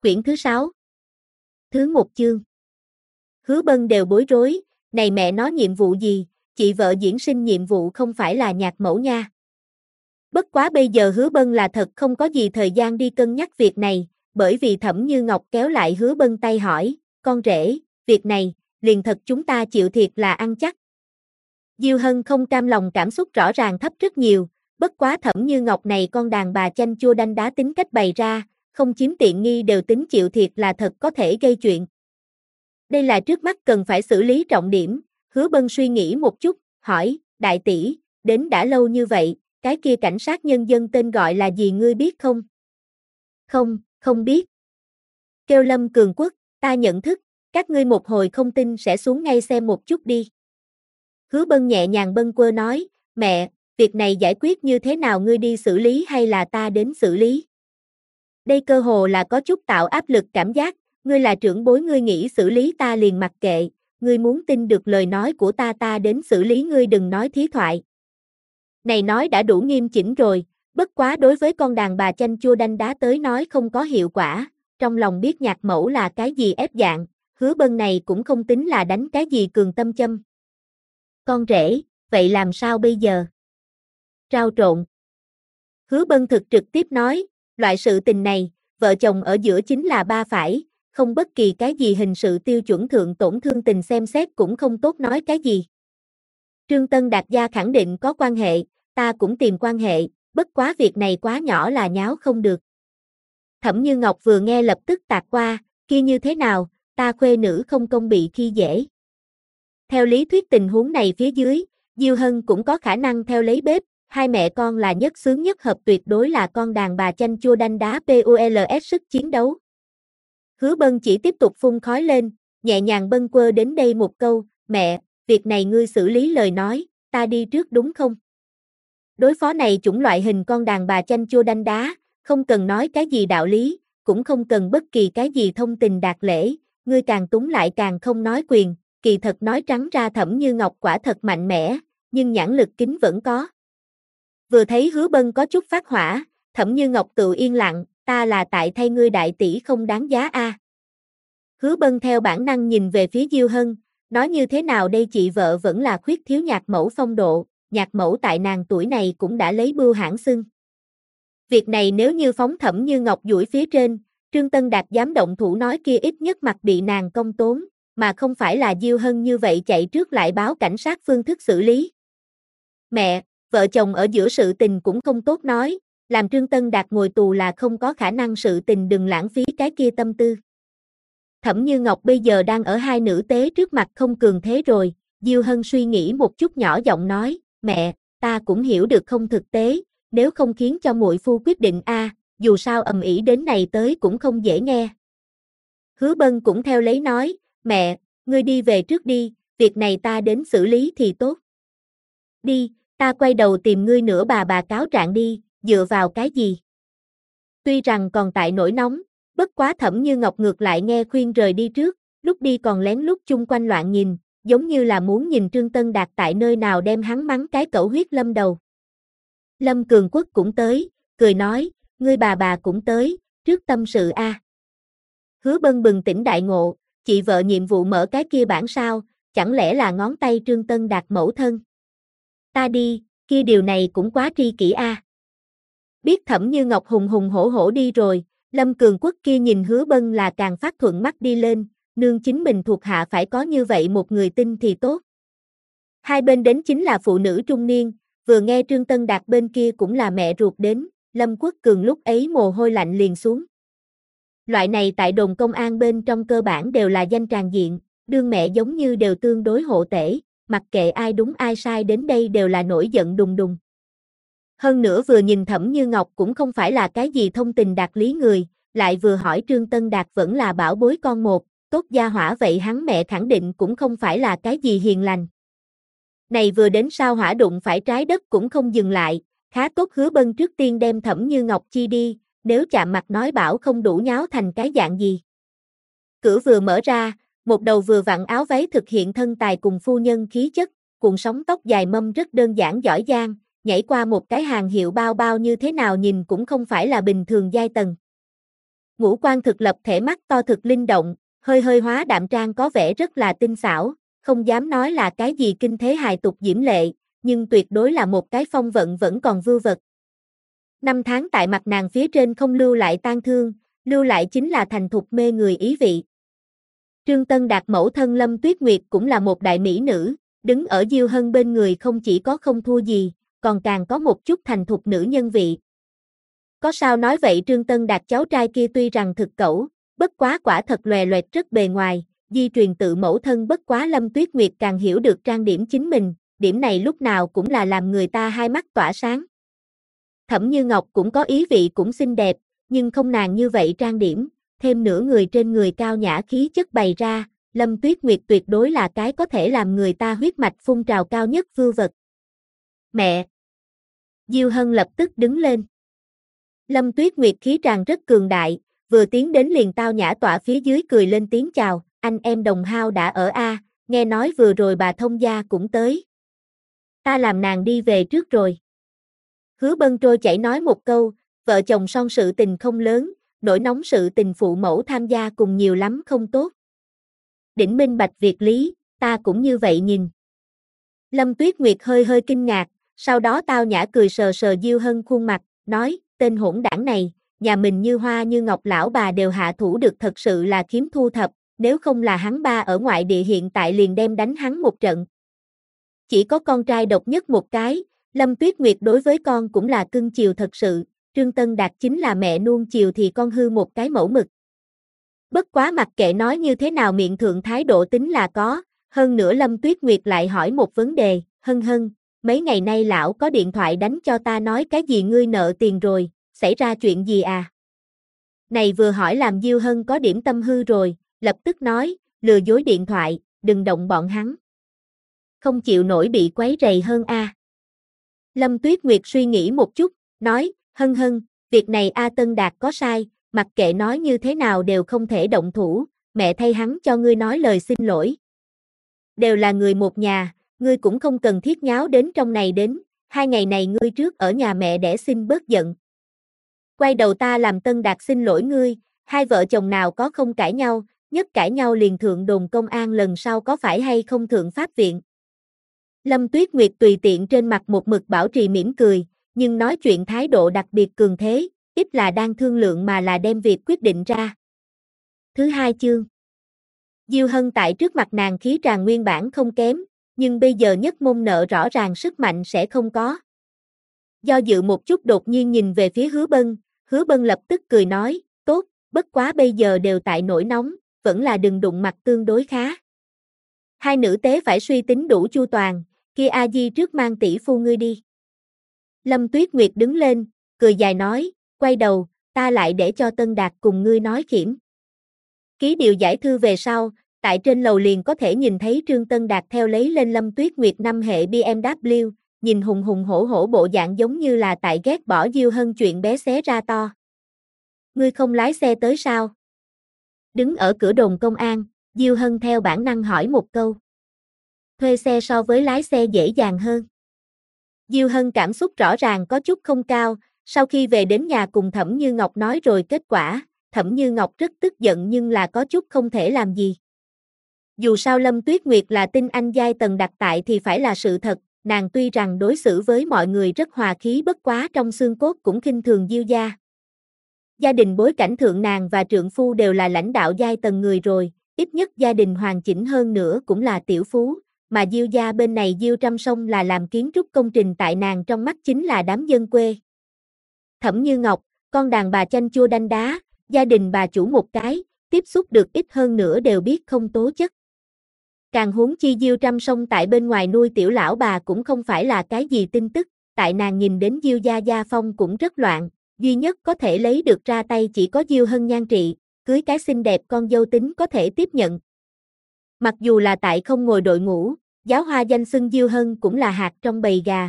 Quyển thứ 6. Thứ 1 chương. Hứa Bân đều bối rối, này mẹ nó nhiệm vụ gì, chị vợ diễn sinh nhiệm vụ không phải là nhạc mẫu nha. Bất quá bây giờ Hứa Bân là thật không có gì thời gian đi cân nhắc việc này, bởi vì Thẩm Như Ngọc kéo lại Hứa Bân tay hỏi, con rể, việc này, liền thật chúng ta chịu thiệt là ăn chắc. Diêu Hân không cam lòng cảm xúc rõ ràng thấp rất nhiều, bất quá Thẩm Như Ngọc này con đàn bà chanh chua đanh đá tính cách bày ra, không chiếm tiện nghi đều tính chịu thiệt là thật có thể gây chuyện. Đây là trước mắt cần phải xử lý trọng điểm, Hứa Bân suy nghĩ một chút, hỏi, đại tỷ, đến đã lâu như vậy, cái kia cảnh sát nhân dân tên gọi là gì ngươi biết không? Không, không biết. Kêu Lâm Cường Quốc, ta nhận thức, các ngươi một hồi không tin sẽ xuống ngay xem một chút đi. Hứa Bân nhẹ nhàng bâng quơ nói, mẹ, việc này giải quyết như thế nào ngươi đi xử lý hay là ta đến xử lý? Đây cơ hồ là có chút tạo áp lực cảm giác, ngươi là trưởng bối ngươi nghĩ xử lý ta liền mặc kệ, ngươi muốn tin được lời nói của ta đến xử lý ngươi đừng nói thí thoại. Này nói đã đủ nghiêm chỉnh rồi, bất quá đối với con đàn bà chanh chua đanh đá tới nói không có hiệu quả, trong lòng biết nhạc mẫu là cái gì ép dạng, Hứa Bân này cũng không tính là đánh cái gì cường tâm châm. Con rể, vậy làm sao bây giờ? Trao trộn. Hứa Bân thực trực tiếp nói, loại sự tình này, vợ chồng ở giữa chính là ba phải, không bất kỳ cái gì hình sự tiêu chuẩn thượng tổn thương tình xem xét cũng không tốt nói cái gì. Trương Tân Đạt gia khẳng định có quan hệ, ta cũng tìm quan hệ, bất quá việc này quá nhỏ là nháo không được. Thẩm Như Ngọc vừa nghe lập tức tạt qua, kia như thế nào, ta khuê nữ không công bị khi dễ. Theo lý thuyết tình huống này phía dưới, Diêu Hân cũng có khả năng theo lấy bếp, hai mẹ con là nhất xướng nhất hợp tuyệt đối là con đàn bà chanh chua đanh đá PULS sức chiến đấu. Hứa Bân chỉ tiếp tục phun khói lên, nhẹ nhàng bâng quơ đến đây một câu, mẹ, việc này ngươi xử lý lời nói, ta đi trước đúng không? Đối phó này chủng loại hình con đàn bà chanh chua đanh đá, không cần nói cái gì đạo lý, cũng không cần bất kỳ cái gì thông tình đạt lễ, ngươi càng túng lại càng không nói quyền, kỳ thật nói trắng ra Thẩm Như Ngọc quả thật mạnh mẽ, nhưng nhãn lực kính vẫn có. Vừa thấy Hứa Bân có chút phát hỏa, Thẩm Như Ngọc tự yên lặng, ta là tại thay ngươi đại tỷ không đáng giá a. Hứa Bân theo bản năng nhìn về phía Diêu Hân, nói như thế nào đây chị vợ vẫn là khuyết thiếu nhạc mẫu phong độ, nhạc mẫu tại nàng tuổi này cũng đã lấy bưu hãn xưng. Việc này nếu như phóng Thẩm Như Ngọc duỗi phía trên, Trương Tân Đạt dám động thủ nói kia ít nhất mặt bị nàng công tốn, mà không phải là Diêu Hân như vậy chạy trước lại báo cảnh sát phương thức xử lý. Mẹ, vợ chồng ở giữa sự tình cũng không tốt nói, làm Trương Tân Đạt ngồi tù là không có khả năng sự tình đừng lãng phí cái kia tâm tư. Thẩm Như Ngọc bây giờ đang ở hai nữ tế trước mặt không cường thế rồi, Diêu Hân suy nghĩ một chút nhỏ giọng nói, mẹ, ta cũng hiểu được không thực tế, nếu không khiến cho muội phu quyết định dù sao ầm ĩ đến này tới cũng không dễ nghe. Hứa Bân cũng theo lấy nói, mẹ, ngươi đi về trước đi, việc này ta đến xử lý thì tốt. Đi, ta quay đầu tìm ngươi nữa bà cáo trạng đi, dựa vào cái gì? Tuy rằng còn tại nổi nóng, bất quá Thẩm Như Ngọc ngược lại nghe khuyên rời đi trước, lúc đi còn lén lút chung quanh loạn nhìn, giống như là muốn nhìn Trương Tân Đạt tại nơi nào đem hắn mắng cái cẩu huyết lâm đầu. Lâm Cường Quốc cũng tới, cười nói, ngươi bà cũng tới, trước tâm sự a. Hứa Bân bừng tỉnh đại ngộ, chị vợ nhiệm vụ mở cái kia bản sao, chẳng lẽ là ngón tay Trương Tân Đạt mẫu thân? Ta đi, kia điều này cũng quá tri kỷ a. Biết Thẩm Như Ngọc hùng hùng hổ hổ đi rồi, Lâm Cường Quốc kia nhìn Hứa Bân là càng phát thuận mắt đi lên, nương chính mình thuộc hạ phải có như vậy một người tin thì tốt. Hai bên đến chính là phụ nữ trung niên, vừa nghe Trương Tân Đạt bên kia cũng là mẹ ruột đến, Lâm Quốc Cường lúc ấy mồ hôi lạnh liền xuống. Loại này tại đồn công an bên trong cơ bản đều là danh tràng diện, đương mẹ giống như đều tương đối hộ tể, mặc kệ ai đúng ai sai đến đây đều là nổi giận đùng đùng. Hơn nữa vừa nhìn Thẩm Như Ngọc cũng không phải là cái gì thông tình đạt lý người, lại vừa hỏi Trương Tân Đạt vẫn là bảo bối con một, tốt gia hỏa vậy hắn mẹ khẳng định cũng không phải là cái gì hiền lành. Này vừa đến sao hỏa đụng phải trái đất cũng không dừng lại, khá tốt Hứa Bân trước tiên đem Thẩm Như Ngọc chi đi, nếu chạm mặt nói bảo không đủ nháo thành cái dạng gì. Cửa vừa mở ra, một đầu vừa vặn áo váy thực hiện thân tài cùng phu nhân khí chất, cuộn sóng tóc dài mâm rất đơn giản giỏi giang, nhảy qua một cái hàng hiệu bao bao như thế nào nhìn cũng không phải là bình thường giai tầng. ngũ quan thực lập thể, mắt to thực linh động, hơi hơi hóa đạm trang có vẻ rất là tinh xảo, không dám nói là cái gì kinh thế hài tục diễm lệ, nhưng tuyệt đối là một cái phong vận vẫn còn vưu vật. Năm tháng tại mặt nàng phía trên không lưu lại tang thương, lưu lại chính là thành thục mê người ý vị. Trương Tân Đạt mẫu thân Lâm Tuyết Nguyệt cũng là một đại mỹ nữ, đứng ở Diêu Hân bên người không chỉ có không thua gì, còn càng có một chút thành thục nữ nhân vị. Có sao nói vậy, Trương Tân Đạt cháu trai kia tuy rằng thực cẩu, bất quá quả thật lòe loẹt rất bề ngoài, di truyền tự mẫu thân, bất quá Lâm Tuyết Nguyệt càng hiểu được trang điểm chính mình, điểm này lúc nào cũng là làm người ta hai mắt tỏa sáng. Thẩm Như Ngọc cũng có ý vị, cũng xinh đẹp, nhưng không nàng như vậy trang điểm, thêm nửa người trên người cao nhã khí chất bày ra, Lâm Tuyết Nguyệt tuyệt đối là cái có thể làm người ta huyết mạch phun trào cao nhất vưu vật. Mẹ! Diêu Hân lập tức đứng lên. Lâm Tuyết Nguyệt khí tràng rất cường đại, vừa tiến đến liền tao nhã tọa phía dưới cười lên tiếng chào, anh em đồng hao đã ở a, nghe nói vừa rồi bà thông gia cũng tới. Ta làm nàng đi về trước rồi. Hứa Bân trôi chảy nói một câu, vợ chồng son sự tình không lớn, nổi nóng sự tình phụ mẫu tham gia cùng nhiều lắm không tốt. Đỉnh minh bạch việc lý, ta cũng như vậy nhìn. Lâm Tuyết Nguyệt hơi hơi kinh ngạc, sau đó tao nhã cười sờ sờ Diêu Hân khuôn mặt, nói, tên hỗn đảng này, nhà mình Như Hoa Như Ngọc lão bà đều hạ thủ được, thật sự là khiếm thu thập, nếu không là hắn ba ở ngoại địa hiện tại liền đem đánh hắn một trận. Chỉ có con trai độc nhất một cái, Lâm Tuyết Nguyệt đối với con cũng là cưng chiều thật sự, Trương Tân Đạt chính là mẹ nuông chiều thì con hư một cái mẫu mực. Bất quá mặc kệ nói như thế nào miệng thượng thái độ tính là có, hơn nữa Lâm Tuyết Nguyệt lại hỏi một vấn đề, Hân Hân, mấy ngày nay lão có điện thoại đánh cho ta nói cái gì ngươi nợ tiền rồi, xảy ra chuyện gì à? Này vừa hỏi làm Diêu Hân có điểm tâm hư rồi, lập tức nói, lừa dối điện thoại, đừng động bọn hắn. Không chịu nổi bị quấy rầy hơn a. Lâm Tuyết Nguyệt suy nghĩ một chút, nói, Hân Hân, việc này A Tân Đạt có sai, mặc kệ nói như thế nào đều không thể động thủ, mẹ thay hắn cho ngươi nói lời xin lỗi. Đều là người một nhà, ngươi cũng không cần thiết nháo đến trong này đến, 2 ngày này ngươi trước ở nhà mẹ đẻ xin bớt giận. Quay đầu ta làm Tân Đạt xin lỗi ngươi, hai vợ chồng nào có không cãi nhau, nhất cãi nhau liền thượng đồn công an, lần sau có phải hay không thượng pháp viện. Lâm Tuyết Nguyệt tùy tiện trên mặt một mực bảo trì mỉm cười, nhưng nói chuyện thái độ đặc biệt cường thế, ít là đang thương lượng mà là đem việc quyết định ra. Thứ 2 chương. Diêu Hân tại trước mặt nàng khí tràng nguyên bản không kém, nhưng bây giờ nhất môn nợ rõ ràng sức mạnh sẽ không có. Do dự một chút đột nhiên nhìn về phía Hứa Bân lập tức cười nói, tốt, bất quá bây giờ đều tại nổi nóng, vẫn là đừng đụng mặt tương đối khá. Hai nữ tế phải suy tính đủ chu toàn, kia A Di trước mang tỷ phu ngươi đi. Lâm Tuyết Nguyệt đứng lên, cười dài nói, quay đầu, ta lại để cho Tân Đạt cùng ngươi nói khiểm. Ký điều giải thư về sau, tại trên lầu liền có thể nhìn thấy Trương Tân Đạt theo lấy lên Lâm Tuyết Nguyệt 5 hệ BMW, nhìn hùng hùng hổ hổ bộ dạng giống như là tại ghét bỏ Diêu Hân chuyện bé xé ra to. Ngươi không lái xe tới sao? Đứng ở cửa đồn công an, Diêu Hân theo bản năng hỏi một câu. Thuê xe so với lái xe dễ dàng hơn. Diêu Hân cảm xúc rõ ràng có chút không cao, sau khi về đến nhà cùng Thẩm Như Ngọc nói rồi kết quả, Thẩm Như Ngọc rất tức giận nhưng là có chút không thể làm gì. Dù sao Lâm Tuyết Nguyệt là tin anh giai tần đặt tại thì phải là sự thật, nàng tuy rằng đối xử với mọi người rất hòa khí, bất quá trong xương cốt cũng khinh thường Diêu gia. Gia đình bối cảnh thượng nàng và trượng phu đều là lãnh đạo giai tầng người rồi, ít nhất gia đình hoàn chỉnh hơn nữa cũng là tiểu phú, mà Diêu gia bên này Diêu Trăm Sông là làm kiến trúc công trình, tại nàng trong mắt chính là đám dân quê. Thẩm Như Ngọc, con đàn bà chanh chua đanh đá, gia đình bà chủ một cái, tiếp xúc được ít hơn nữa đều biết không tố chất. Càng huống chi Diêu Trăm Sông tại bên ngoài nuôi tiểu lão bà cũng không phải là cái gì tin tức, tại nàng nhìn đến Diêu gia gia phong cũng rất loạn, duy nhất có thể lấy được ra tay chỉ có Diêu Hân nhan trị, cưới cái xinh đẹp con dâu tính có thể tiếp nhận. Mặc dù là tại không ngồi đội ngũ, giáo hoa danh xưng Diêu Hân cũng là hạt trong bầy gà,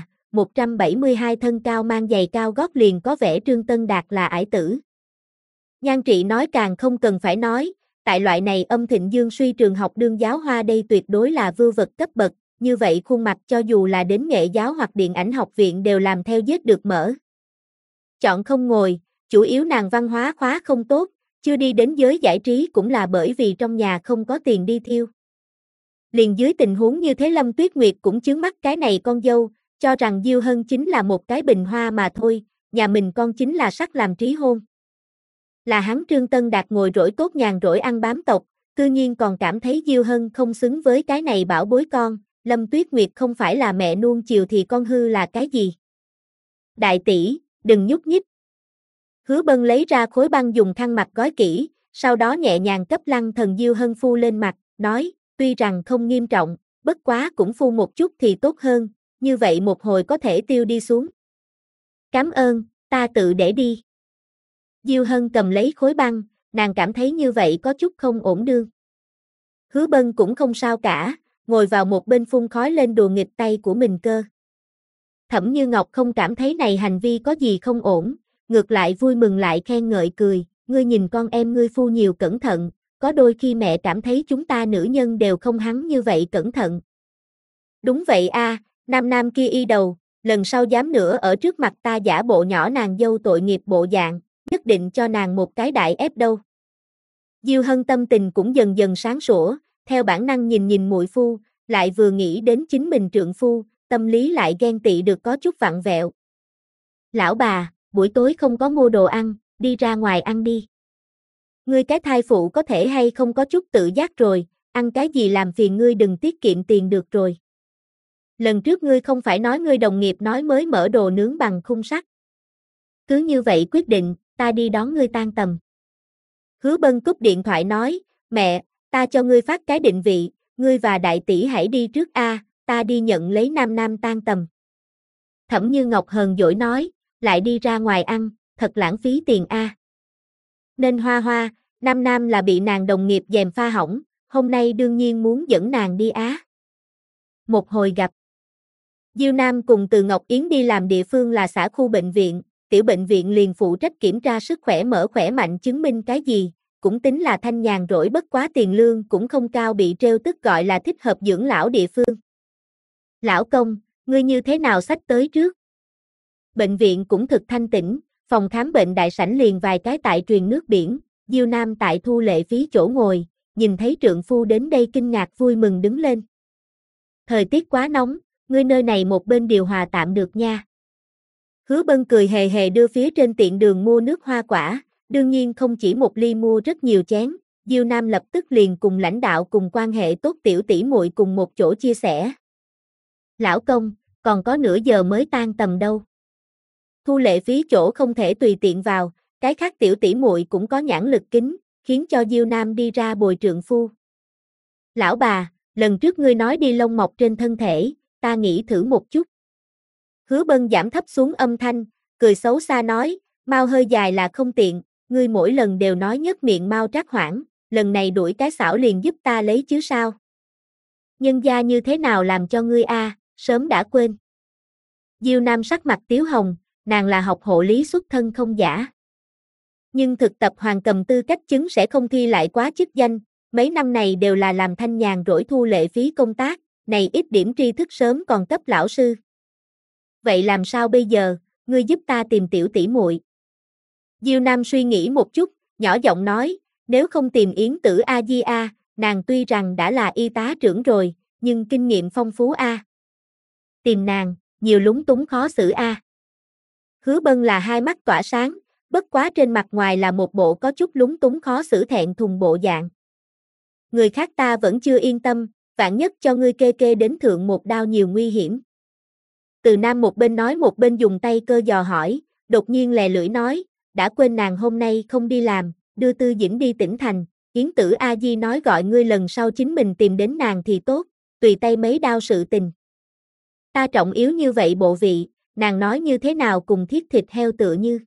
172 thân cao mang giày cao gót liền có vẻ Trương Tân Đạt là ải tử. Nhan trị nói càng không cần phải nói, tại loại này âm thịnh dương suy trường học đương giáo hoa đây tuyệt đối là vưu vật cấp bậc, như vậy khuôn mặt cho dù là đến nghệ giáo hoặc điện ảnh học viện đều làm theo giết được mở. Chọn không ngồi, chủ yếu nàng văn hóa khóa không tốt, chưa đi đến giới giải trí cũng là bởi vì trong nhà không có tiền đi thiêu. Liền dưới tình huống như thế Lâm Tuyết Nguyệt cũng chướng mắt cái này con dâu, cho rằng Diêu Hân chính là một cái bình hoa mà thôi, nhà mình con chính là sắc làm trí hôn. Là hắn Trương Tân Đạt ngồi rỗi tốt nhàn rỗi ăn bám tộc, cư nhiên còn cảm thấy Diêu Hân không xứng với cái này bảo bối con, Lâm Tuyết Nguyệt không phải là mẹ nuông chiều thì con hư là cái gì? Đại tỷ, đừng nhúc nhích. Hứa Bân lấy ra khối băng dùng khăn mặt gói kỹ, sau đó nhẹ nhàng cấp Lăng Thần Diêu Hân phu lên mặt, nói, tuy rằng không nghiêm trọng, bất quá cũng phu một chút thì tốt hơn, như vậy một hồi có thể tiêu đi xuống. Cảm ơn, ta tự để đi. Diêu Hân cầm lấy khối băng, nàng cảm thấy như vậy có chút không ổn đương. Hứa Bân cũng không sao cả, ngồi vào một bên phun khói lên đùa nghịch tay của mình cơ. Thẩm Như Ngọc không cảm thấy này hành vi có gì không ổn, ngược lại vui mừng lại khen ngợi cười, ngươi nhìn con em ngươi phu nhiều cẩn thận, có đôi khi mẹ cảm thấy chúng ta nữ nhân đều không hắn như vậy cẩn thận. Đúng vậy a, nam kia y đầu, lần sau dám nữa ở trước mặt ta giả bộ nhỏ nàng dâu tội nghiệp bộ dạng, nhất định cho nàng một cái đại ép đâu. Diêu Hân tâm tình cũng dần dần sáng sủa, theo bản năng nhìn muội phu, lại vừa nghĩ đến chính mình trượng phu, tâm lý lại ghen tị được có chút vặn vẹo. Lão bà, buổi tối không có mua đồ ăn, đi ra ngoài ăn đi. Ngươi cái thai phụ có thể hay không có chút tự giác rồi, ăn cái gì làm phiền ngươi đừng tiết kiệm tiền được rồi. Lần trước ngươi không phải nói ngươi đồng nghiệp nói mới mở đồ nướng bằng khung sắt. Cứ như vậy quyết định, ta đi đón ngươi tan tầm. Hứa Bân cúp điện thoại nói, mẹ, ta cho ngươi phát cái định vị, ngươi và đại tỷ hãy đi trước a, ta đi nhận lấy nam tan tầm. Thẩm Như Ngọc hờn dỗi nói, lại đi ra ngoài ăn, thật lãng phí tiền a. Nên Hoa, nam là bị nàng đồng nghiệp gièm pha hỏng, hôm nay đương nhiên muốn dẫn nàng đi á. Một hồi gặp. Diêu Nam cùng Từ Ngọc Yến đi làm địa phương là xã khu bệnh viện, tiểu bệnh viện liền phụ trách kiểm tra sức khỏe mở khỏe mạnh chứng minh cái gì, cũng tính là thanh nhàn rỗi bất quá tiền lương cũng không cao bị treo tức gọi là thích hợp dưỡng lão địa phương. Lão công, ngươi như thế nào xách tới trước? Bệnh viện cũng thực thanh tĩnh, phòng khám bệnh đại sảnh liền vài cái tại truyền nước biển, Diêu Nam tại thu lệ phí chỗ ngồi, nhìn thấy trượng phu đến đây kinh ngạc vui mừng đứng lên. Thời tiết quá nóng, ngươi nơi này một bên điều hòa tạm được nha. Hứa Bân cười hề hề đưa phía trên tiện đường mua nước hoa quả, đương nhiên không chỉ một ly mua rất nhiều chén, Diêu Nam lập tức liền cùng lãnh đạo cùng quan hệ tốt tiểu tỷ muội cùng một chỗ chia sẻ. Lão công, còn có nửa giờ mới tan tầm đâu. Thu lệ phí chỗ không thể tùy tiện vào, cái khác tiểu tỷ muội cũng có nhãn lực kính, khiến cho Diêu Nam đi ra bồi trượng phu. Lão bà, lần trước ngươi nói đi lông mọc trên thân thể, ta nghĩ thử một chút. Hứa Bân giảm thấp xuống âm thanh, cười xấu xa nói, mau hơi dài là không tiện, ngươi mỗi lần đều nói nhếch miệng mau trác hoảng, lần này đuổi cái xảo liền giúp ta lấy chứ sao. Nhân gia như thế nào làm cho ngươi a, sớm đã quên. Diêu Nam sắc mặt tiếu hồng, nàng là học hộ lý xuất thân không giả. Nhưng thực tập Hoàng Cầm tư cách chứng sẽ không thi lại quá chức danh, mấy năm này đều là làm thanh nhàn rỗi thu lệ phí công tác, này ít điểm tri thức sớm còn cấp lão sư. Vậy làm sao bây giờ, ngươi giúp ta tìm tiểu tỷ muội. Diêu Nam suy nghĩ một chút, nhỏ giọng nói, nếu không tìm Yến Tử A Di A, nàng tuy rằng đã là y tá trưởng rồi, nhưng kinh nghiệm phong phú a. Tìm nàng, nhiều lúng túng khó xử a. Hứa Bân là hai mắt tỏa sáng, bất quá trên mặt ngoài là một bộ có chút lúng túng khó xử thẹn thùng bộ dạng. Người khác ta vẫn chưa yên tâm, vạn nhất cho ngươi kê kê đến thượng một đao nhiều nguy hiểm. Từ Nam một bên nói một bên dùng tay cơ dò hỏi, đột nhiên lè lưỡi nói, đã quên nàng hôm nay không đi làm, đưa Tư Dĩnh đi tỉnh thành, Yến Tử A Di nói gọi ngươi lần sau chính mình tìm đến nàng thì tốt, tùy tay mấy đao sự tình. Ta trọng yếu như vậy bộ vị, nàng nói như thế nào cùng thiết thịt heo tựa như.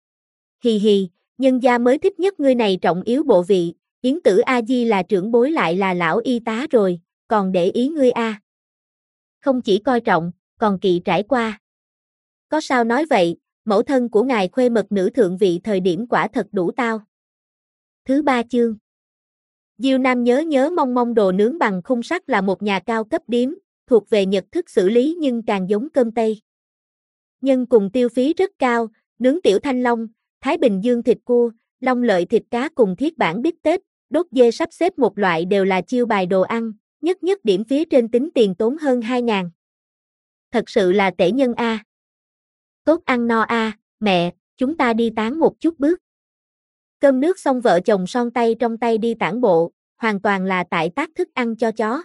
Hì hì, nhân gia mới thích nhất ngươi này trọng yếu bộ vị, Yến Tử A Di là trưởng bối lại là lão y tá rồi, còn để ý ngươi a. Không chỉ coi trọng, còn kỵ trải qua. Có sao nói vậy, mẫu thân của ngài khuê mật nữ thượng vị thời điểm quả thật đủ tao. Thứ 3 chương. Diêu Nam nhớ mong đồ nướng bằng khung sắt là một nhà cao cấp điếm, thuộc về Nhật thức xử lý nhưng càng giống cơm Tây. Nhân cùng tiêu phí rất cao, nướng tiểu thanh long, Thái Bình Dương thịt cua, long lợi thịt cá cùng thiết bản bít tết, đốt dê sắp xếp một loại đều là chiêu bài đồ ăn, nhất nhất điểm phía trên tính tiền tốn hơn 2.000. Thật sự là tể nhân a. Tốt ăn no a, mẹ, chúng ta đi tán một chút bước. Cơm nước xong vợ chồng son tay trong tay đi tản bộ, hoàn toàn là tại tác thức ăn cho chó.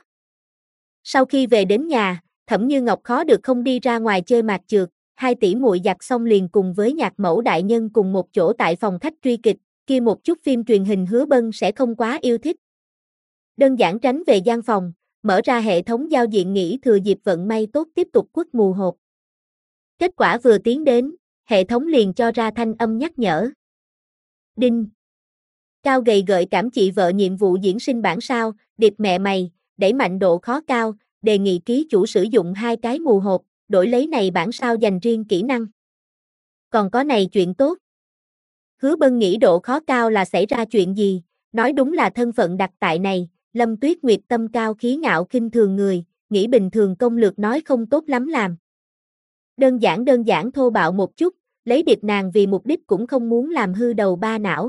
Sau khi về đến nhà, Thẩm Như Ngọc khó được không đi ra ngoài chơi mạt chược, hai tỷ muội giặt xong liền cùng với nhạc mẫu đại nhân cùng một chỗ tại phòng khách truy kịch, kia một chút phim truyền hình Hứa Bân sẽ không quá yêu thích. Đơn giản tránh về gian phòng, mở ra hệ thống giao diện nghĩ thừa dịp vận may tốt tiếp tục quất mù hộp. Kết quả vừa tiến đến, hệ thống liền cho ra thanh âm nhắc nhở. Đinh. Cao gầy gợi cảm chị vợ nhiệm vụ diễn sinh bản sao, điệp mẹ mày, đẩy mạnh độ khó cao, đề nghị ký chủ sử dụng 2 cái mù hộp, đổi lấy này bản sao dành riêng kỹ năng. Còn có này chuyện tốt. Hứa Bân nghĩ độ khó cao là xảy ra chuyện gì, nói đúng là thân phận đặc tại này, Lâm Tuyết Nguyệt tâm cao khí ngạo khinh thường người, nghĩ bình thường công lược nói không tốt lắm làm. Đơn giản thô bạo một chút, lấy điệp nàng vì mục đích cũng không muốn làm hư đầu ba não.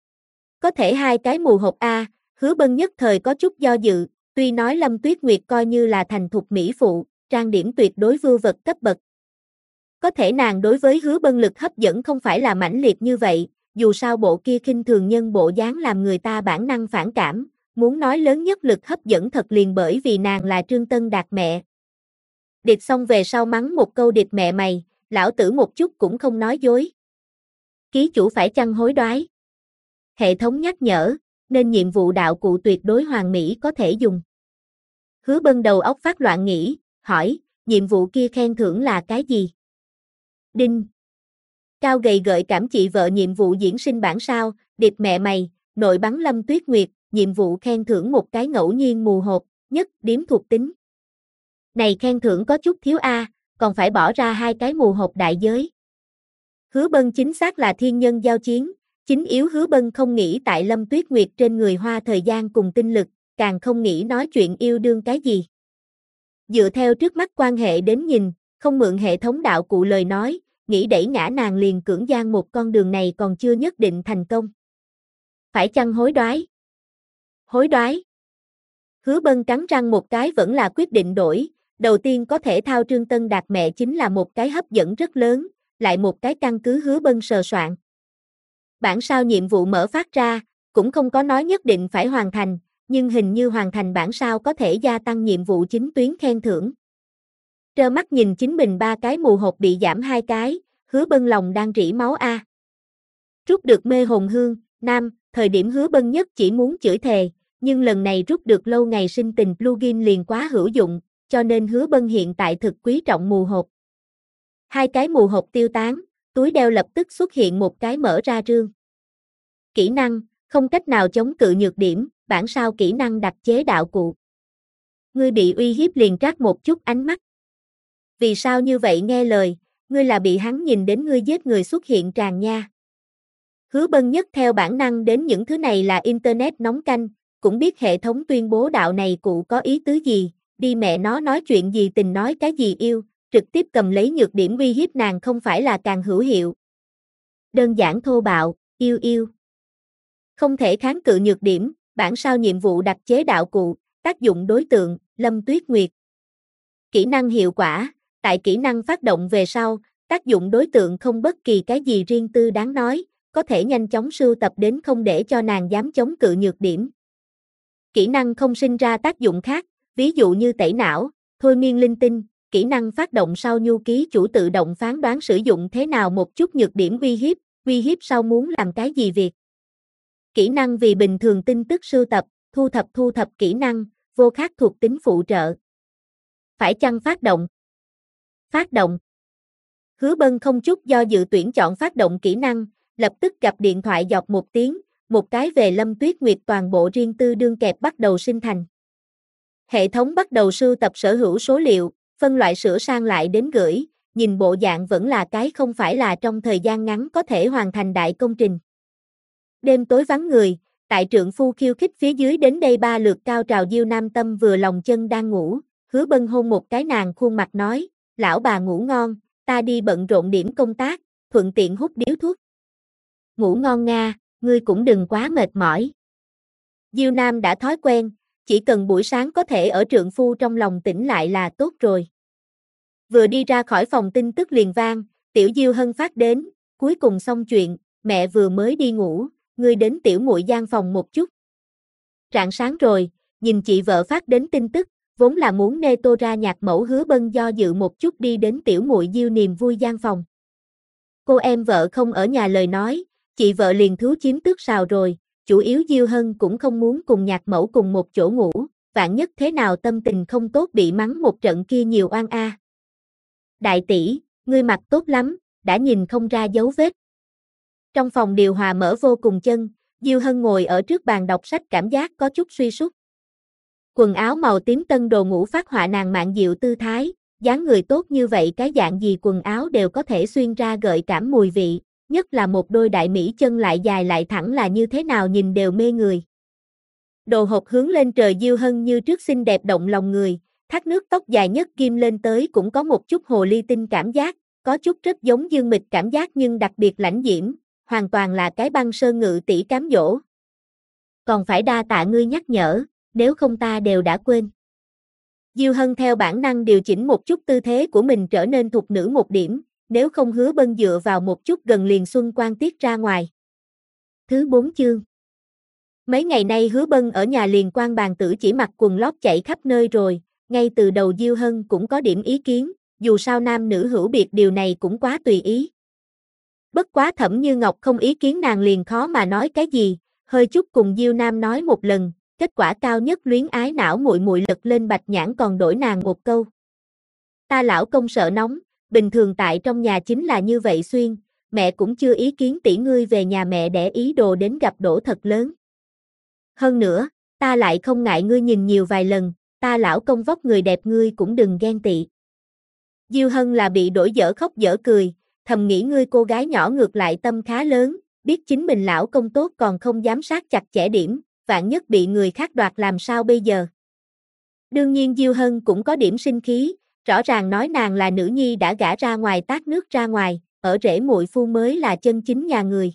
Có thể 2 cái mù hộp A, Hứa Bân nhất thời có chút do dự, tuy nói Lâm Tuyết Nguyệt coi như là thành thục mỹ phụ, trang điểm tuyệt đối vưu vật cấp bậc. Có thể nàng đối với Hứa Bân lực hấp dẫn không phải là mãnh liệt như vậy, dù sao bộ kia khinh thường nhân bộ dáng làm người ta bản năng phản cảm, muốn nói lớn nhất lực hấp dẫn thật liền bởi vì nàng là Trương Tân Đạt mẹ. Điệp xong về sau mắng một câu điệp mẹ mày, lão tử một chút cũng không nói dối. Ký chủ phải chăng hối đoái? Hệ thống nhắc nhở, nên nhiệm vụ đạo cụ tuyệt đối hoàn mỹ có thể dùng. Hứa Bân đầu óc phát loạn nghĩ, hỏi, nhiệm vụ kia khen thưởng là cái gì? Đinh. Cao gầy gợi cảm chị vợ nhiệm vụ diễn sinh bản sao, điệp mẹ mày, nội bắn Lâm Tuyết Nguyệt, nhiệm vụ khen thưởng một cái ngẫu nhiên mù hộp, nhất điếm thuộc tính. Này khen thưởng có chút thiếu a, còn phải bỏ ra 2 cái mù hộp đại giới. Hứa Bân chính xác là thiên nhân giao chiến, chính yếu Hứa Bân không nghĩ tại Lâm Tuyết Nguyệt trên người hoa thời gian cùng tinh lực, càng không nghĩ nói chuyện yêu đương cái gì. Dựa theo trước mắt quan hệ đến nhìn, không mượn hệ thống đạo cụ lời nói, nghĩ đẩy ngã nàng liền cưỡng gian một con đường này còn chưa nhất định thành công. Phải chăng hối đoái? Hối đoái. Hứa Bân cắn răng một cái vẫn là quyết định đổi, đầu tiên có thể thao Trương Tân Đạt mẹ chính là một cái hấp dẫn rất lớn, lại một cái căn cứ Hứa Bân sờ soạn. Bản sao nhiệm vụ mở phát ra, cũng không có nói nhất định phải hoàn thành, nhưng hình như hoàn thành bản sao có thể gia tăng nhiệm vụ chính tuyến khen thưởng. Trơ mắt nhìn chính mình 3 cái mù hộp bị giảm 2 cái, Hứa Bân lòng đang rỉ máu a. Rút được mê hồn hương, nam, thời điểm Hứa Bân nhất chỉ muốn chửi thề, nhưng lần này rút được lâu ngày sinh tình plugin liền quá hữu dụng, cho nên Hứa Bân hiện tại thực quý trọng mù hộp. 2 cái mù hộp tiêu tán, túi đeo lập tức xuất hiện một cái mở ra rương. Kỹ năng, không cách nào chống cự nhược điểm, bản sao kỹ năng đặc chế đạo cụ. Ngươi bị uy hiếp liền trát một chút ánh mắt. Vì sao như vậy nghe lời, ngươi là bị hắn nhìn đến ngươi giết người xuất hiện tràn nha. Hứa Bân nhất theo bản năng đến những thứ này là internet nóng canh, cũng biết hệ thống tuyên bố đạo này cụ có ý tứ gì, đi mẹ nó nói chuyện gì tình nói cái gì yêu, trực tiếp cầm lấy nhược điểm uy hiếp nàng không phải là càng hữu hiệu. Đơn giản thô bạo, yêu yêu. Không thể kháng cự nhược điểm, bản sao nhiệm vụ đặc chế đạo cụ, tác dụng đối tượng, Lâm Tuyết Nguyệt. Kỹ năng hiệu quả, tại kỹ năng phát động về sau, tác dụng đối tượng không bất kỳ cái gì riêng tư đáng nói, có thể nhanh chóng sưu tập đến không để cho nàng dám chống cự nhược điểm. Kỹ năng không sinh ra tác dụng khác, ví dụ như tẩy não, thôi miên linh tinh, kỹ năng phát động sau nhu ký chủ tự động phán đoán sử dụng thế nào một chút nhược điểm uy hiếp sau muốn làm cái gì việc. Kỹ năng vì bình thường tin tức sưu tập, thu thập kỹ năng, vô khác thuộc tính phụ trợ. Phải chăng phát động? Phát động. Hứa Bân không chút do dự tuyển chọn phát động kỹ năng, lập tức gặp điện thoại dọc một tiếng, một cái về Lâm Tuyết Nguyệt toàn bộ riêng tư đương kẹp bắt đầu sinh thành. Hệ thống bắt đầu sưu tập sở hữu số liệu, phân loại sửa sang lại đến gửi, nhìn bộ dạng vẫn là cái không phải là trong thời gian ngắn có thể hoàn thành đại công trình. Đêm tối vắng người, tại trượng phu khiêu khích phía dưới đến đây 3 lượt cao trào diêu nam tâm vừa lòng chân đang ngủ, Hứa Bân hôn một cái nàng khuôn mặt nói, lão bà ngủ ngon, ta đi bận rộn điểm công tác, thuận tiện hút điếu thuốc. Ngủ ngon nga, ngươi cũng đừng quá mệt mỏi. Diêu Nam đã thói quen, chỉ cần buổi sáng có thể ở trượng phu trong lòng tĩnh lại là tốt rồi. Vừa đi ra khỏi phòng tin tức liền vang, Tiểu Diêu Hân phát đến, cuối cùng xong chuyện, mẹ vừa mới đi ngủ, ngươi đến tiểu muội gian phòng một chút. Rạng sáng rồi, nhìn chị vợ phát đến tin tức, vốn là muốn nê tô ra nhạc mẫu Hứa Bân do dự một chút đi đến tiểu muội Diêu niềm vui gian phòng. Cô em vợ không ở nhà lời nói, chị vợ liền thú chiếm tước sào rồi, chủ yếu Diêu Hân cũng không muốn cùng nhạc mẫu cùng một chỗ ngủ, vạn nhất thế nào tâm tình không tốt bị mắng một trận kia nhiều oan a. Đại tỷ, ngươi mặc tốt lắm, đã nhìn không ra dấu vết. Trong phòng điều hòa mở vô cùng chân, Diêu Hân ngồi ở trước bàn đọc sách cảm giác có chút suy sút. Quần áo màu tím tân đồ ngủ phát họa nàng mạn diệu tư thái, dáng người tốt như vậy cái dạng gì quần áo đều có thể xuyên ra gợi cảm mùi vị, nhất là một đôi đại mỹ chân lại dài lại thẳng là như thế nào nhìn đều mê người. Đồ hộp hướng lên trời Diêu Hân như trước xinh đẹp động lòng người, thác nước tóc dài nhất ghim lên tới cũng có một chút hồ ly tinh cảm giác, có chút rất giống Dương Mịch cảm giác nhưng đặc biệt lãnh diễm, hoàn toàn là cái băng sơn ngự tỷ cám dỗ. Còn phải đa tạ ngươi nhắc nhở, nếu không ta đều đã quên. Diêu Hân theo bản năng điều chỉnh một chút tư thế của mình trở nên thục nữ một điểm, nếu không Hứa Bân dựa vào một chút gần liền xuân quan tiết ra ngoài. Thứ 4 chương. Mấy ngày nay Hứa Bân ở nhà liền quan bàn tử chỉ mặc quần lót chạy khắp nơi rồi, ngay từ đầu Diêu Hân cũng có điểm ý kiến, dù sao nam nữ hữu biệt điều này cũng quá tùy ý. Bất quá Thẩm Như Ngọc không ý kiến nàng liền khó mà nói cái gì, hơi chút cùng Diêu Nam nói một lần, kết quả cao nhất luyến ái não muội muội lật lên bạch nhãn còn đổi nàng một câu. Ta lão công sợ nóng, bình thường tại trong nhà chính là như vậy xuyên, mẹ cũng chưa ý kiến tỷ ngươi về nhà mẹ đẻ ý đồ đến gặp đổ thật lớn. Hơn nữa, ta lại không ngại ngươi nhìn nhiều vài lần, ta lão công vóc người đẹp ngươi cũng đừng ghen tị. Diêu Hân là bị đổi dở khóc dở cười, thầm nghĩ ngươi cô gái nhỏ ngược lại tâm khá lớn, biết chính mình lão công tốt còn không giám sát chặt chẽ điểm, vạn nhất bị người khác đoạt làm sao bây giờ. Đương nhiên Diêu Hân cũng có điểm sinh khí, rõ ràng nói nàng là nữ nhi đã gả ra ngoài tát nước ra ngoài, ở rể muội phu mới là chân chính nhà người.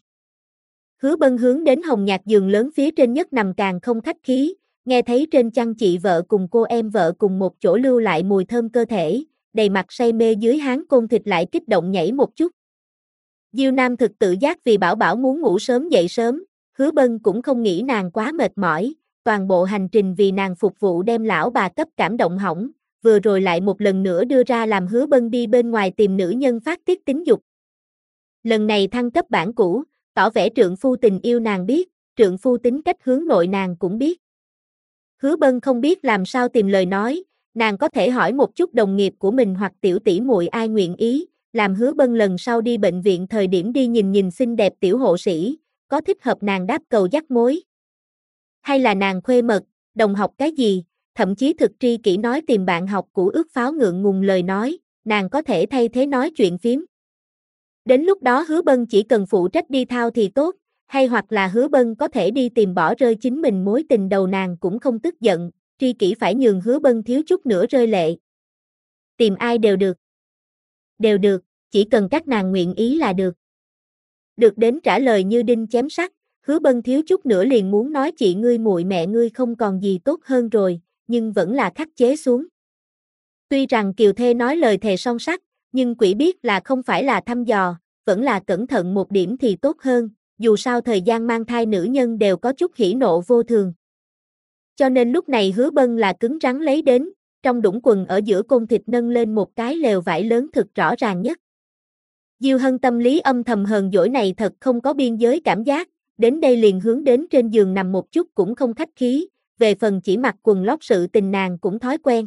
Hứa Bân hướng đến hồng nhạt giường lớn phía trên nhất nằm càng không khách khí, nghe thấy trên chăn chị vợ cùng cô em vợ cùng một chỗ lưu lại mùi thơm cơ thể, đầy mặt say mê dưới háng côn thịt lại kích động nhảy một chút. Diêu Nam thực tự giác vì bảo bảo muốn ngủ sớm dậy sớm, Hứa Bân cũng không nghĩ nàng quá mệt mỏi, toàn bộ hành trình vì nàng phục vụ đem lão bà cấp cảm động hỏng, vừa rồi lại một lần nữa đưa ra làm Hứa Bân đi bên ngoài tìm nữ nhân phát tiết tính dục. Lần này thăng cấp bản cũ, tỏ vẻ trượng phu tình yêu nàng biết, trượng phu tính cách hướng nội nàng cũng biết. Hứa Bân không biết làm sao tìm lời nói, nàng có thể hỏi một chút đồng nghiệp của mình hoặc tiểu tỷ muội ai nguyện ý, làm Hứa Bân lần sau đi bệnh viện thời điểm đi nhìn nhìn xinh đẹp tiểu hộ sĩ, có thích hợp nàng đáp cầu dắt mối. Hay là nàng khuê mật, đồng học cái gì, thậm chí thực tri kỷ nói tìm bạn học cũ ước pháo ngượng ngùng lời nói, nàng có thể thay thế nói chuyện phím. Đến lúc đó Hứa Bân chỉ cần phụ trách đi thao thì tốt, hay hoặc là Hứa Bân có thể đi tìm bỏ rơi chính mình mối tình đầu nàng cũng không tức giận, tri kỷ phải nhường Hứa Bân thiếu chút nữa rơi lệ. Tìm ai đều được. Đều được, chỉ cần các nàng nguyện ý là được. Được đến trả lời như đinh chém sắt, Hứa Bân thiếu chút nữa liền muốn nói chị ngươi muội mẹ ngươi không còn gì tốt hơn rồi, nhưng vẫn là khắc chế xuống. Tuy rằng Kiều Thê nói lời thề son sắt, nhưng quỷ biết là không phải là thăm dò, vẫn là cẩn thận một điểm thì tốt hơn, dù sao thời gian mang thai nữ nhân đều có chút hỉ nộ vô thường. Cho nên lúc này Hứa Bân là cứng rắn lấy đến, trong đũng quần ở giữa côn thịt nâng lên một cái lều vải lớn thực rõ ràng nhất. Diêu Hân tâm lý âm thầm hờn dỗi này thật không có biên giới cảm giác, đến đây liền hướng đến trên giường nằm một chút cũng không khách khí, về phần chỉ mặc quần lót sự tình nàng cũng thói quen.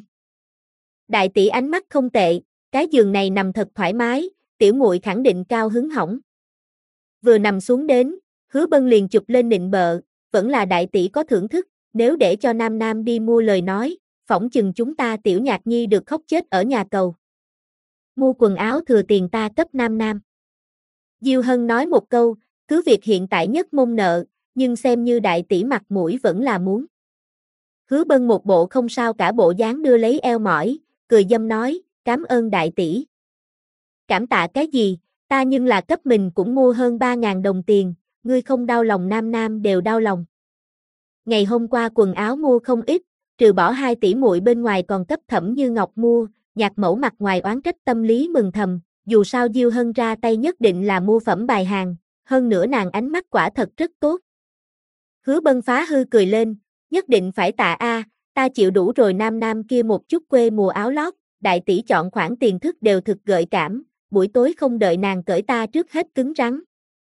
Đại tỷ ánh mắt không tệ, cái giường này nằm thật thoải mái, tiểu muội khẳng định cao hứng hỏng. Vừa nằm xuống đến, Hứa Bân liền chụp lên nịnh bợ, vẫn là đại tỷ có thưởng thức, nếu để cho Nam Nam đi mua lời nói, phỏng chừng chúng ta tiểu nhạc nhi được khóc chết ở nhà cầu. Mua quần áo thừa tiền ta cấp Nam Nam. Diêu Hân nói một câu, cứ việc hiện tại nhất môn nợ, nhưng xem như đại tỷ mặt mũi vẫn là muốn. Hứa Bân một bộ không sao cả bộ dáng đưa lấy eo mỏi, cười dâm nói, cảm ơn đại tỷ. Cảm tạ cái gì, ta nhưng là cấp mình cũng mua hơn 3.000 đồng tiền, ngươi không đau lòng nam nam đều đau lòng. Ngày hôm qua quần áo mua không ít, trừ bỏ 2 tỷ muội bên ngoài còn cấp Thẩm Như Ngọc mua, Nhạc Mẫu mặt ngoài oán trách tâm lý mừng thầm, dù sao Diêu Hân ra tay nhất định là mua phẩm bài hàng, hơn nữa nàng ánh mắt quả thật rất tốt. Hứa Bân phá hư cười lên, nhất định phải tạ a, ta chịu đủ rồi nam nam kia một chút quê mùa áo lót, đại tỷ chọn khoản tiền thức đều thực gợi cảm, buổi tối không đợi nàng cởi ta trước hết cứng rắn.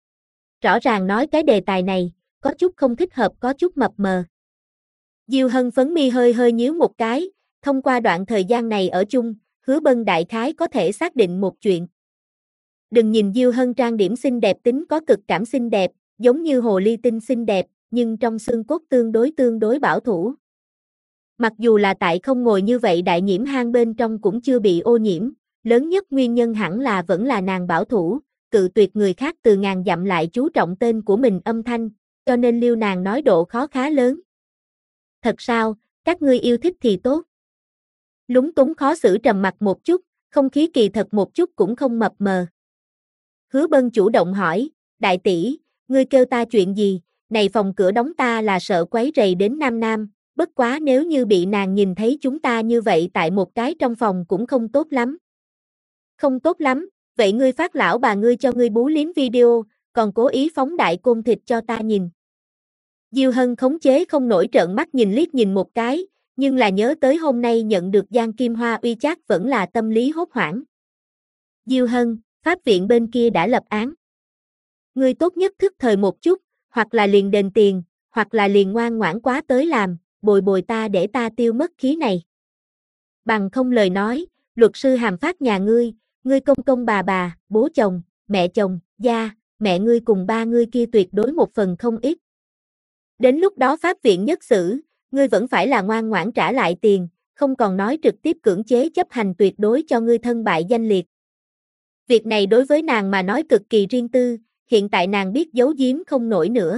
Rõ ràng nói cái đề tài này, có chút không thích hợp có chút mập mờ. Diêu Hân phấn mi hơi hơi nhíu một cái, thông qua đoạn thời gian này ở chung, Hứa Bân đại khái có thể xác định một chuyện. Đừng nhìn Diêu Hân trang điểm xinh đẹp tính có cực cảm xinh đẹp, giống như hồ ly tinh xinh đẹp, nhưng trong xương cốt tương đối bảo thủ. Mặc dù là tại không ngồi như vậy đại nhiễm hang bên trong cũng chưa bị ô nhiễm, lớn nhất nguyên nhân hẳn là vẫn là nàng bảo thủ, cự tuyệt người khác từ ngàn dặm lại chú trọng tên của mình âm thanh, cho nên liêu nàng nói độ khó khá lớn. Thật sao, các ngươi yêu thích thì tốt. Lúng túng khó xử trầm mặt một chút, không khí kỳ thật một chút cũng không mập mờ. Hứa Bân chủ động hỏi, đại tỷ, ngươi kêu ta chuyện gì, này phòng cửa đóng ta là sợ quấy rầy đến nam nam, bất quá nếu như bị nàng nhìn thấy chúng ta như vậy tại một cái trong phòng cũng không tốt lắm. Không tốt lắm, vậy ngươi phát lão bà ngươi cho ngươi bú liếm video, còn cố ý phóng đại côn thịt cho ta nhìn. Diêu Hân khống chế không nổi trợn mắt nhìn liếc nhìn một cái, nhưng là nhớ tới hôm nay nhận được Giang Kim Hoa uy chát vẫn là tâm lý hốt hoảng. Diêu Hân, pháp viện bên kia đã lập án. Ngươi tốt nhất thức thời một chút, hoặc là liền đền tiền, hoặc là liền ngoan ngoãn quá tới làm, bồi bồi ta để ta tiêu mất khí này. Bằng không lời nói, luật sư hàm phát nhà ngươi công công bà, bố chồng, mẹ chồng, gia, mẹ ngươi cùng ba ngươi kia tuyệt đối một phần không ít. Đến lúc đó pháp viện nhất xử, ngươi vẫn phải là ngoan ngoãn trả lại tiền, không còn nói trực tiếp cưỡng chế chấp hành tuyệt đối cho ngươi thân bại danh liệt. Việc này đối với nàng mà nói cực kỳ riêng tư, hiện tại nàng biết giấu giếm không nổi nữa.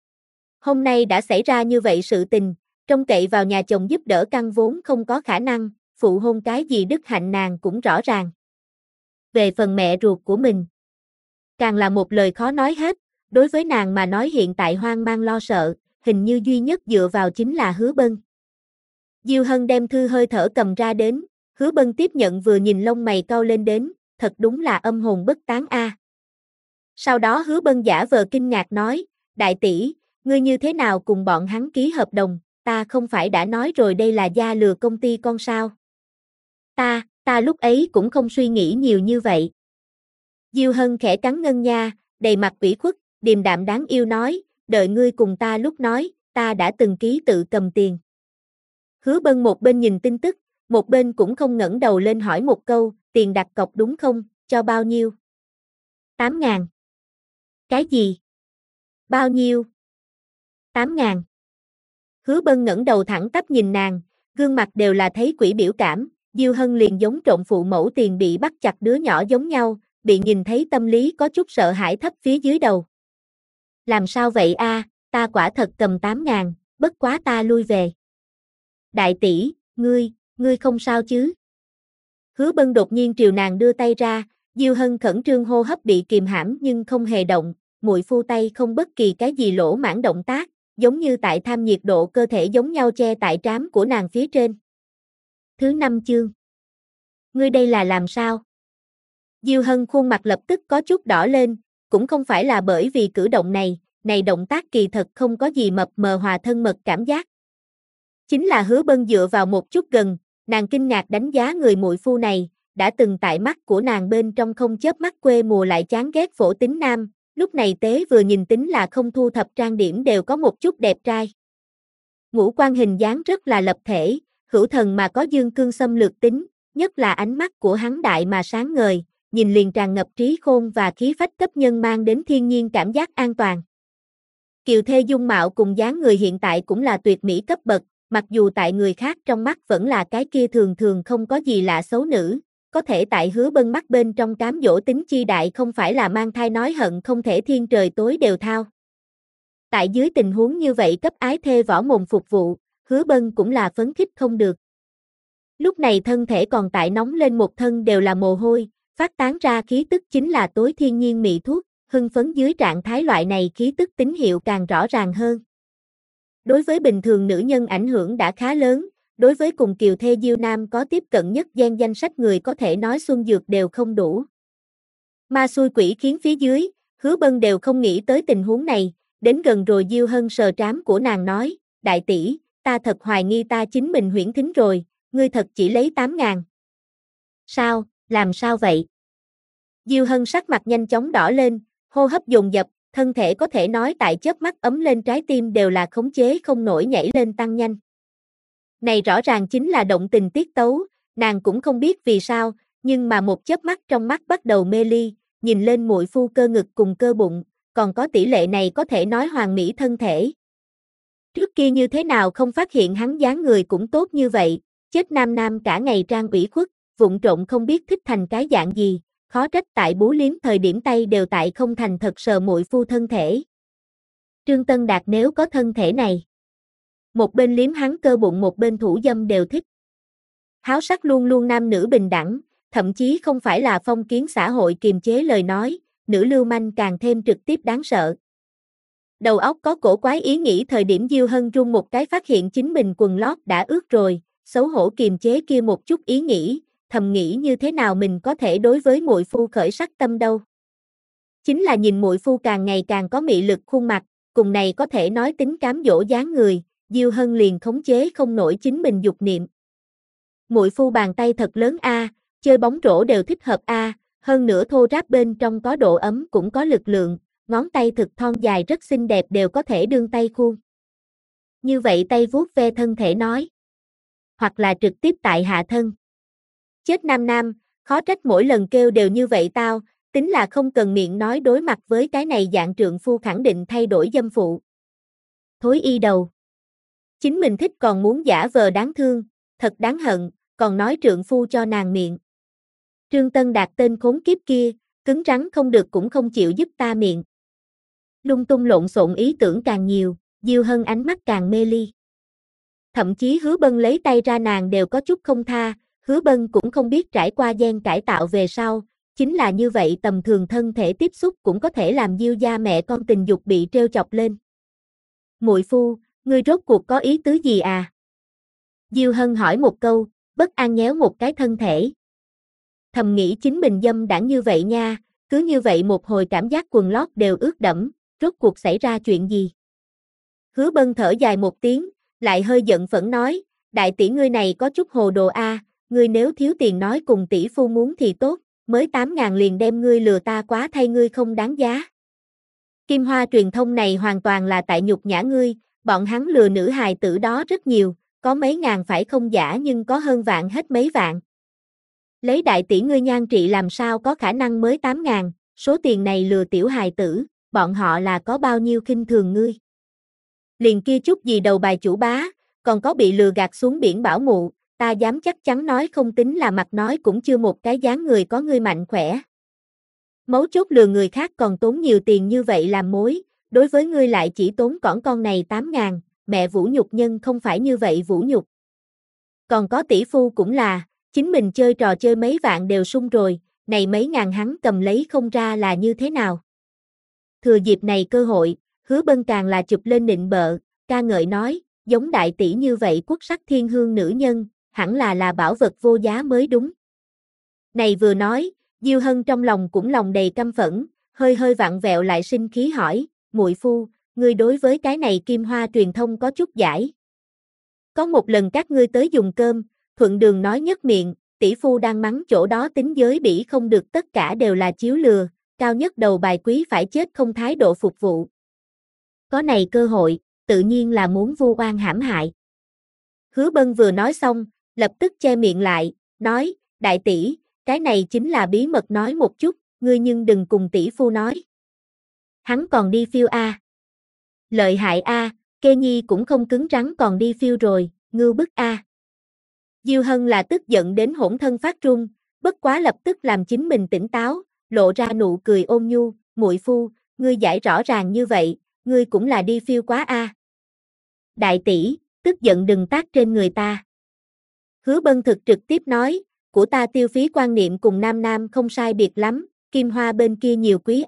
Hôm nay đã xảy ra như vậy sự tình, trông cậy vào nhà chồng giúp đỡ căng vốn không có khả năng, phụ hôn cái gì đức hạnh nàng cũng rõ ràng. Về phần mẹ ruột của mình, càng là một lời khó nói hết, đối với nàng mà nói hiện tại hoang mang lo sợ, hình như duy nhất dựa vào chính là Hứa Bân. Diêu Hân đem thư hơi thở cầm ra đến, Hứa Bân tiếp nhận vừa nhìn lông mày cau lên đến, thật đúng là âm hồn bất tán a. Sau đó Hứa Bân giả vờ kinh ngạc nói, đại tỷ, ngươi như thế nào cùng bọn hắn ký hợp đồng, ta không phải đã nói rồi đây là gia lừa công ty con sao. Ta lúc ấy cũng không suy nghĩ nhiều như vậy. Diêu Hân khẽ cắn ngân nha, đầy mặt ủy khuất, điềm đạm đáng yêu nói, đợi ngươi cùng ta lúc nói, ta đã từng ký tự cầm tiền. Hứa Bân một bên nhìn tin tức, một bên cũng không ngẩng đầu lên hỏi một câu, tiền đặt cọc đúng không, cho bao nhiêu? 8.000. Cái gì? Bao nhiêu? 8.000. Hứa Bân ngẩng đầu thẳng tắp nhìn nàng, gương mặt đều là thấy quỷ biểu cảm, Diêu Hân liền giống trộm phụ mẫu tiền bị bắt chặt đứa nhỏ giống nhau, bị nhìn thấy tâm lý có chút sợ hãi thấp phía dưới đầu. Làm sao vậy a? Ta quả thật cầm 8.000, bất quá ta lui về. Đại tỷ, ngươi không sao chứ? Hứa Bân đột nhiên triều nàng đưa tay ra, Diêu Hân khẩn trương hô hấp bị kìm hãm nhưng không hề động, muội phu tay không bất kỳ cái gì lỗ mãng động tác, giống như tại tham nhiệt độ cơ thể giống nhau che tại trán của nàng phía trên. Thứ 5 chương. Ngươi đây là làm sao? Diêu Hân khuôn mặt lập tức có chút đỏ lên, cũng không phải là bởi vì cử động này động tác kỳ thật không có gì mập mờ hòa thân mật cảm giác. Chính là Hứa Bân dựa vào một chút gần, nàng kinh ngạc đánh giá người muội phu này, đã từng tại mắt của nàng bên trong không chớp mắt quê mùa lại chán ghét phổ tính nam, lúc này tế vừa nhìn tính là không thu thập trang điểm đều có một chút đẹp trai. Ngũ quan hình dáng rất là lập thể, hữu thần mà có dương cương xâm lược tính, nhất là ánh mắt của hắn đại mà sáng ngời, nhìn liền tràn ngập trí khôn và khí phách cấp nhân mang đến thiên nhiên cảm giác an toàn. Kiều thê dung mạo cùng dáng người hiện tại cũng là tuyệt mỹ cấp bậc, mặc dù tại người khác trong mắt vẫn là cái kia thường thường không có gì lạ xấu nữ, có thể tại Hứa Bân mắt bên trong cám dỗ tính chi đại không phải là mang thai nói hận không thể thiên trời tối đều thao. Tại dưới tình huống như vậy cấp ái thê võ mồm phục vụ, Hứa Bân cũng là phấn khích không được. Lúc này thân thể còn tại nóng lên một thân đều là mồ hôi, phát tán ra khí tức chính là tối thiên nhiên mị thuốc, hưng phấn dưới trạng thái loại này khí tức tín hiệu càng rõ ràng hơn. Đối với bình thường nữ nhân ảnh hưởng đã khá lớn, đối với cùng kiều thê Diêu Nam có tiếp cận nhất gen danh sách người có thể nói xuân dược đều không đủ. Ma xui quỷ khiến phía dưới, Hứa Bân đều không nghĩ tới tình huống này, đến gần rồi Diêu Hân sờ trám của nàng nói, đại tỷ, ta thật hoài nghi ta chính mình huyễn thính rồi, ngươi thật chỉ lấy 8.000. Sao, làm sao vậy? Diêu Hân sắc mặt nhanh chóng đỏ lên, hô hấp dồn dập, thân thể có thể nói tại chớp mắt ấm lên, trái tim đều là khống chế không nổi nhảy lên tăng nhanh. Này rõ ràng chính là động tình tiết tấu, nàng cũng không biết vì sao, nhưng mà một chớp mắt trong mắt bắt đầu mê ly, nhìn lên muội phu cơ ngực cùng cơ bụng, còn có tỷ lệ này có thể nói hoàn mỹ thân thể. Trước kia như thế nào không phát hiện hắn dáng người cũng tốt như vậy, chết nam nam cả ngày trang ủy khuất, vụng trộn không biết thích thành cái dạng gì, khó trách tại bú liếm thời điểm tay đều tại không thành thật sờ muội phu thân thể. Trương Tân Đạt nếu có thân thể này, một bên liếm hắn cơ bụng một bên thủ dâm đều thích. Háo sắc luôn luôn nam nữ bình đẳng, thậm chí không phải là phong kiến xã hội kiềm chế lời nói, nữ lưu manh càng thêm trực tiếp đáng sợ. Đầu óc có cổ quái ý nghĩ thời điểm Diêu Hân run một cái phát hiện chính mình quần lót đã ướt rồi, xấu hổ kiềm chế kia một chút ý nghĩ, thầm nghĩ như thế nào mình có thể đối với muội phu khởi sắc tâm đâu. Chính là nhìn muội phu càng ngày càng có mị lực khuôn mặt, cùng này có thể nói tính cám dỗ dáng người, Diêu Hân liền khống chế không nổi chính mình dục niệm. Muội phu bàn tay thật lớn a, chơi bóng rổ đều thích hợp a, hơn nữa thô ráp bên trong có độ ấm cũng có lực lượng, ngón tay thực thon dài rất xinh đẹp đều có thể đương tay khuôn. Như vậy tay vuốt ve thân thể nói, hoặc là trực tiếp tại hạ thân. Chết nam nam, khó trách mỗi lần kêu đều như vậy tao, tính là không cần miệng nói đối mặt với cái này dạng trượng phu khẳng định thay đổi dâm phụ. Thối y đầu. Chính mình thích còn muốn giả vờ đáng thương, thật đáng hận, còn nói trượng phu cho nàng miệng. Trương Tân Đạt tên khốn kiếp kia, cứng rắn không được cũng không chịu giúp ta miệng. Lung tung lộn xộn ý tưởng càng nhiều, Diêu Hân ánh mắt càng mê ly. Thậm chí Hứa Bân lấy tay ra nàng đều có chút không tha, Hứa Bân cũng không biết trải qua gen cải tạo về sau, chính là như vậy tầm thường thân thể tiếp xúc cũng có thể làm Diêu gia mẹ con tình dục bị trêu chọc lên. Muội phu, ngươi rốt cuộc có ý tứ gì à? Diêu Hân hỏi một câu, bất an nhéo một cái thân thể. Thầm nghĩ chính mình dâm đãng như vậy nha, cứ như vậy một hồi cảm giác quần lót đều ướt đẫm, rốt cuộc xảy ra chuyện gì? Hứa Bân thở dài một tiếng, lại hơi giận phẫn nói, đại tỷ ngươi này có chút hồ đồ a, ngươi nếu thiếu tiền nói cùng tỷ phu muốn thì tốt, mới 8.000 liền đem ngươi lừa ta quá thay ngươi không đáng giá. Kim Hoa truyền thông này hoàn toàn là tại nhục nhã ngươi, bọn hắn lừa nữ hài tử đó rất nhiều, có mấy ngàn phải không giả nhưng có hơn vạn hết mấy vạn. Lấy đại tỷ ngươi nhan trị làm sao có khả năng mới 8.000, số tiền này lừa tiểu hài tử, bọn họ là có bao nhiêu khinh thường ngươi. Liền kia chút gì đầu bài chủ bá, còn có bị lừa gạt xuống biển bảo mụ, ta dám chắc chắn nói không tính là mặt nói cũng chưa một cái dáng người có ngươi mạnh khỏe. Mấu chốt lừa người khác còn tốn nhiều tiền như vậy làm mối, đối với ngươi lại chỉ tốn cỏn con này 8.000, mẹ vũ nhục nhân không phải như vậy vũ nhục. Còn có tỷ phu cũng là, chính mình chơi trò chơi mấy vạn đều sung rồi, này mấy ngàn hắn cầm lấy không ra là như thế nào. Thừa dịp này cơ hội, Hứa Bân càng là chụp lên nịnh bợ, ca ngợi nói, giống đại tỷ như vậy quốc sắc thiên hương nữ nhân, hẳn là bảo vật vô giá mới đúng. Này vừa nói, Diêu Hân trong lòng cũng lòng đầy căm phẫn, hơi hơi vặn vẹo lại sinh khí hỏi, muội phu, ngươi đối với cái này Kim Hoa truyền thông có chút giải. Có một lần các ngươi tới dùng cơm, thuận đường nói nhất miệng, tỷ phu đang mắng chỗ đó tính giới bỉ không được tất cả đều là chiếu lừa, cao nhất đầu bài quý phải chết không thái độ phục vụ. Có này cơ hội, tự nhiên là muốn vu oan hãm hại. Hứa Bân vừa nói xong, lập tức che miệng lại, nói, đại tỷ, cái này chính là bí mật nói một chút, ngươi nhưng đừng cùng tỷ phu nói. Hắn còn đi phiêu a. Lợi hại a, Kê Nhi cũng không cứng rắn còn đi phiêu rồi, ngưu bức a. Diêu Hân là tức giận đến hỗn thân phát run, bất quá lập tức làm chính mình tỉnh táo, lộ ra nụ cười ôn nhu, muội phu, ngươi giải rõ ràng như vậy, ngươi cũng là đi phiêu quá a. Đại tỷ, tức giận đừng tác trên người ta. Hứa Bân thực trực tiếp nói, của ta tiêu phí quan niệm cùng nam nam không sai biệt lắm, Kim Hoa bên kia nhiều quý a,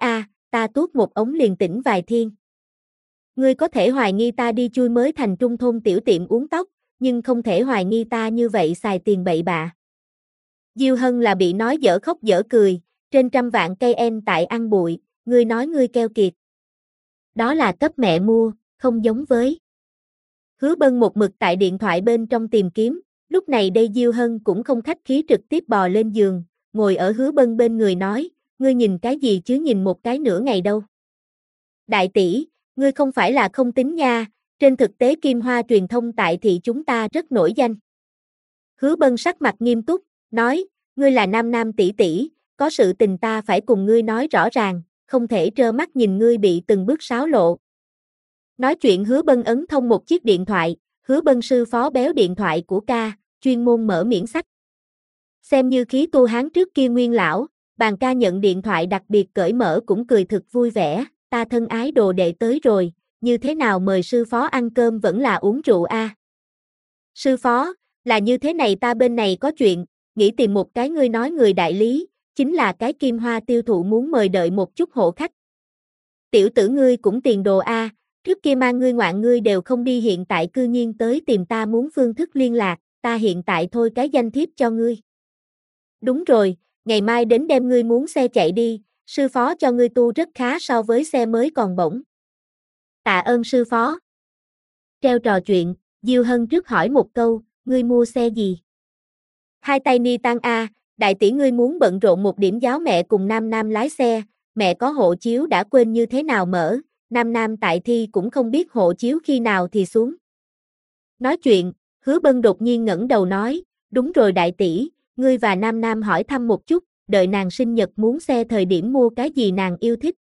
ta tuốt một ống liền tỉnh vài thiên. Ngươi có thể hoài nghi ta đi chui mới thành trung thôn tiểu tiệm uống tóc, nhưng không thể hoài nghi ta như vậy xài tiền bậy bạ. Diêu Hân là bị nói dở khóc dở cười, trên 100 vạn cây en tại ăn bụi, ngươi nói ngươi keo kiệt. Đó là cấp mẹ mua, không giống với. Hứa Bân một mực tại điện thoại bên trong tìm kiếm, lúc này đây Diêu Hân cũng không khách khí trực tiếp bò lên giường, ngồi ở Hứa Bân bên người nói, ngươi nhìn cái gì chứ nhìn một cái nửa ngày đâu. Đại tỷ, ngươi không phải là không tính nha, trên thực tế Kim Hoa truyền thông tại thị chúng ta rất nổi danh. Hứa Bân sắc mặt nghiêm túc, nói, ngươi là nam nam tỷ tỷ, có sự tình ta phải cùng ngươi nói rõ ràng, không thể trơ mắt nhìn ngươi bị từng bước xáo lộ. Nói chuyện Hứa Bân ấn thông một chiếc điện thoại, Hứa Bân sư phó béo điện thoại của ca, chuyên môn mở miễn sách. Xem như khí tu hán trước kia nguyên lão, bàn ca nhận điện thoại đặc biệt cởi mở cũng cười thực vui vẻ, ta thân ái đồ đệ tới rồi, như thế nào mời sư phó ăn cơm vẫn là uống rượu a? Sư phó, là như thế này ta bên này có chuyện, nghĩ tìm một cái ngươi nói người đại lý, chính là cái Kim Hoa tiêu thụ muốn mời đợi một chút hộ khách. Tiểu tử ngươi cũng tiền đồ a, trước kia mang ngươi ngoạn ngươi đều không đi hiện tại cư nhiên tới tìm ta muốn phương thức liên lạc, ta hiện tại thôi cái danh thiếp cho ngươi. Đúng rồi, ngày mai đến đem ngươi muốn xe chạy đi, sư phó cho ngươi tu rất khá so với xe mới còn bổng. Tạ ơn sư phó. Treo trò chuyện, Diêu Hân trước hỏi một câu, ngươi mua xe gì? Hai tay ni tăng a, đại tỷ ngươi muốn bận rộn một điểm giáo mẹ cùng Nam Nam lái xe, mẹ có hộ chiếu đã quên như thế nào mở, Nam Nam tại thi cũng không biết hộ chiếu khi nào thì xuống. Nói chuyện, Hứa Bân đột nhiên ngẩng đầu nói, đúng rồi đại tỷ, ngươi và Nam Nam hỏi thăm một chút, đợi nàng sinh nhật muốn xe thời điểm mua cái gì nàng yêu thích,